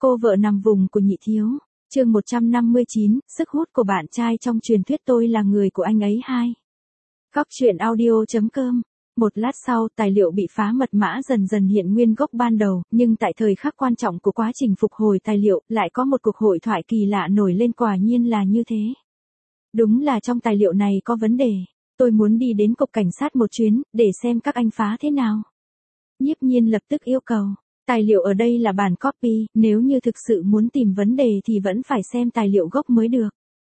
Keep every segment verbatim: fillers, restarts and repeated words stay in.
Cô vợ nằm vùng của nhị thiếu. Chương một trăm năm mươi chín, sức hút của bạn trai trong truyền thuyết tôi là người của anh ấy hai. Góc truyện audio chấm com. Một lát sau, tài liệu bị phá mật mã dần dần hiện nguyên gốc ban đầu, nhưng tại thời khắc quan trọng của quá trình phục hồi tài liệu, lại có một cuộc hội thoại kỳ lạ nổi lên, quả nhiên là như thế. Đúng là trong tài liệu này có vấn đề. Tôi muốn đi đến cục cảnh sát một chuyến, để xem các anh phá thế nào. Nhiếp Nhiên lập tức yêu cầu. Tài liệu ở đây là bản copy, nếu như thực sự muốn tìm vấn đề thì vẫn phải xem tài liệu gốc mới được.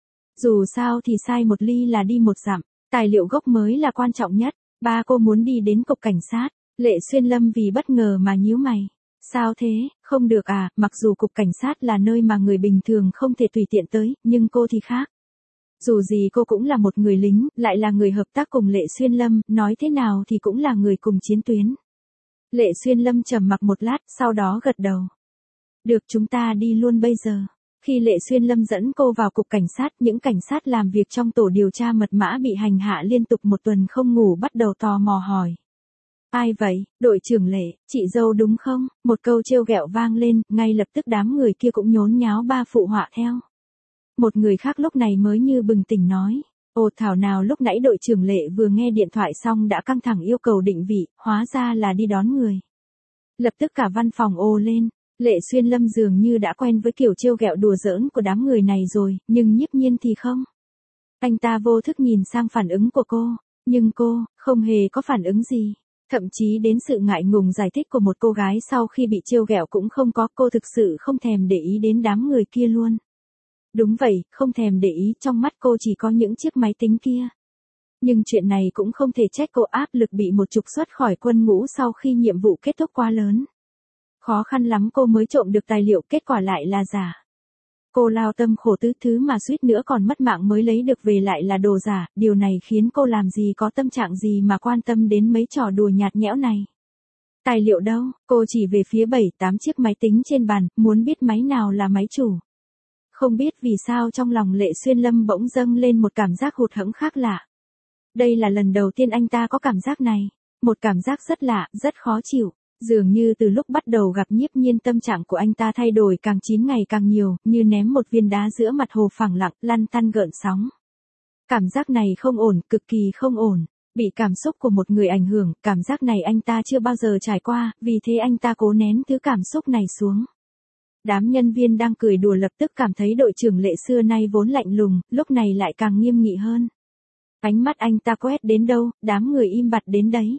Dù sao thì sai một ly là đi một dặm, tài liệu gốc mới là quan trọng nhất. Ba cô muốn đi đến cục cảnh sát, Lệ Xuyên Lâm vì bất ngờ mà nhíu mày. Sao thế, không được à, mặc dù cục cảnh sát là nơi mà người bình thường không thể tùy tiện tới, nhưng cô thì khác. Dù gì cô cũng là một người lính, lại là người hợp tác cùng Lệ Xuyên Lâm, nói thế nào thì cũng là người cùng chiến tuyến. Lệ Xuyên Lâm trầm mặc một lát, sau đó gật đầu. Được, chúng ta đi luôn bây giờ. Khi Lệ Xuyên Lâm dẫn cô vào cục cảnh sát, những cảnh sát làm việc trong tổ điều tra mật mã bị hành hạ liên tục một tuần không ngủ bắt đầu tò mò hỏi. Ai vậy, đội trưởng Lệ, chị dâu đúng không? Một câu trêu ghẹo vang lên, ngay lập tức đám người kia cũng nhốn nháo ba phụ họa theo. Một người khác lúc này mới như bừng tỉnh nói. Ồ, thảo nào lúc nãy đội trưởng Lệ vừa nghe điện thoại xong đã căng thẳng yêu cầu định vị, hóa ra là đi đón người. Lập tức cả văn phòng ồ lên. Lệ Xuyên Lâm dường như đã quen với kiểu trêu ghẹo đùa giỡn của đám người này rồi, nhưng Nhiếp Nhiên thì không. Anh ta vô thức nhìn sang phản ứng của cô, nhưng cô, không hề có phản ứng gì. Thậm chí đến sự ngại ngùng giải thích của một cô gái sau khi bị trêu ghẹo cũng không có, cô thực sự không thèm để ý đến đám người kia luôn. Đúng vậy, không thèm để ý, trong mắt cô chỉ có những chiếc máy tính kia. Nhưng chuyện này cũng không thể trách cô, áp lực bị một trục xuất khỏi quân ngũ sau khi nhiệm vụ kết thúc quá lớn. Khó khăn lắm cô mới trộm được tài liệu, kết quả lại là giả. Cô lao tâm khổ tứ, thứ mà suýt nữa còn mất mạng mới lấy được về lại là đồ giả, điều này khiến cô làm gì có tâm trạng gì mà quan tâm đến mấy trò đùa nhạt nhẽo này. Tài liệu đâu, cô chỉ về phía bảy tám chiếc máy tính trên bàn, muốn biết máy nào là máy chủ. Không biết vì sao trong lòng Lệ Xuyên Lâm bỗng dâng lên một cảm giác hụt hẫng khác lạ. Đây là lần đầu tiên anh ta có cảm giác này, một cảm giác rất lạ, rất khó chịu. Dường như từ lúc bắt đầu gặp Nhiếp Nhiên tâm trạng của anh ta thay đổi càng chín ngày càng nhiều, như ném một viên đá giữa mặt hồ phẳng lặng, lăn tăn gợn sóng. Cảm giác này không ổn, cực kỳ không ổn. Bị cảm xúc của một người ảnh hưởng, cảm giác này anh ta chưa bao giờ trải qua, vì thế anh ta cố nén thứ cảm xúc này xuống. Đám nhân viên đang cười đùa lập tức cảm thấy đội trưởng Lệ xưa nay vốn lạnh lùng, lúc này lại càng nghiêm nghị hơn. Ánh mắt anh ta quét đến đâu, đám người im bặt đến đấy.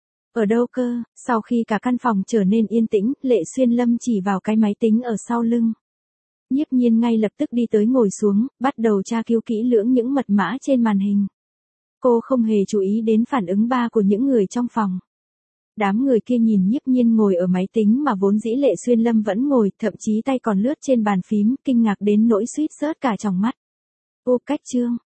Ở đâu cơ? Sau khi cả căn phòng trở nên yên tĩnh, Lệ Xuyên Lâm chỉ vào cái máy tính ở sau lưng. Nhiếp Nhiên ngay lập tức đi tới ngồi xuống, bắt đầu tra cứu kỹ lưỡng những mật mã trên màn hình. Cô không hề chú ý đến phản ứng ba của những người trong phòng. Đám người kia nhìn Nhiếp Nhiên ngồi ở máy tính mà vốn dĩ Lệ Xuyên Lâm vẫn ngồi, thậm chí tay còn lướt trên bàn phím, kinh ngạc đến nỗi suýt rớt cả tròng mắt. Ô cách chương,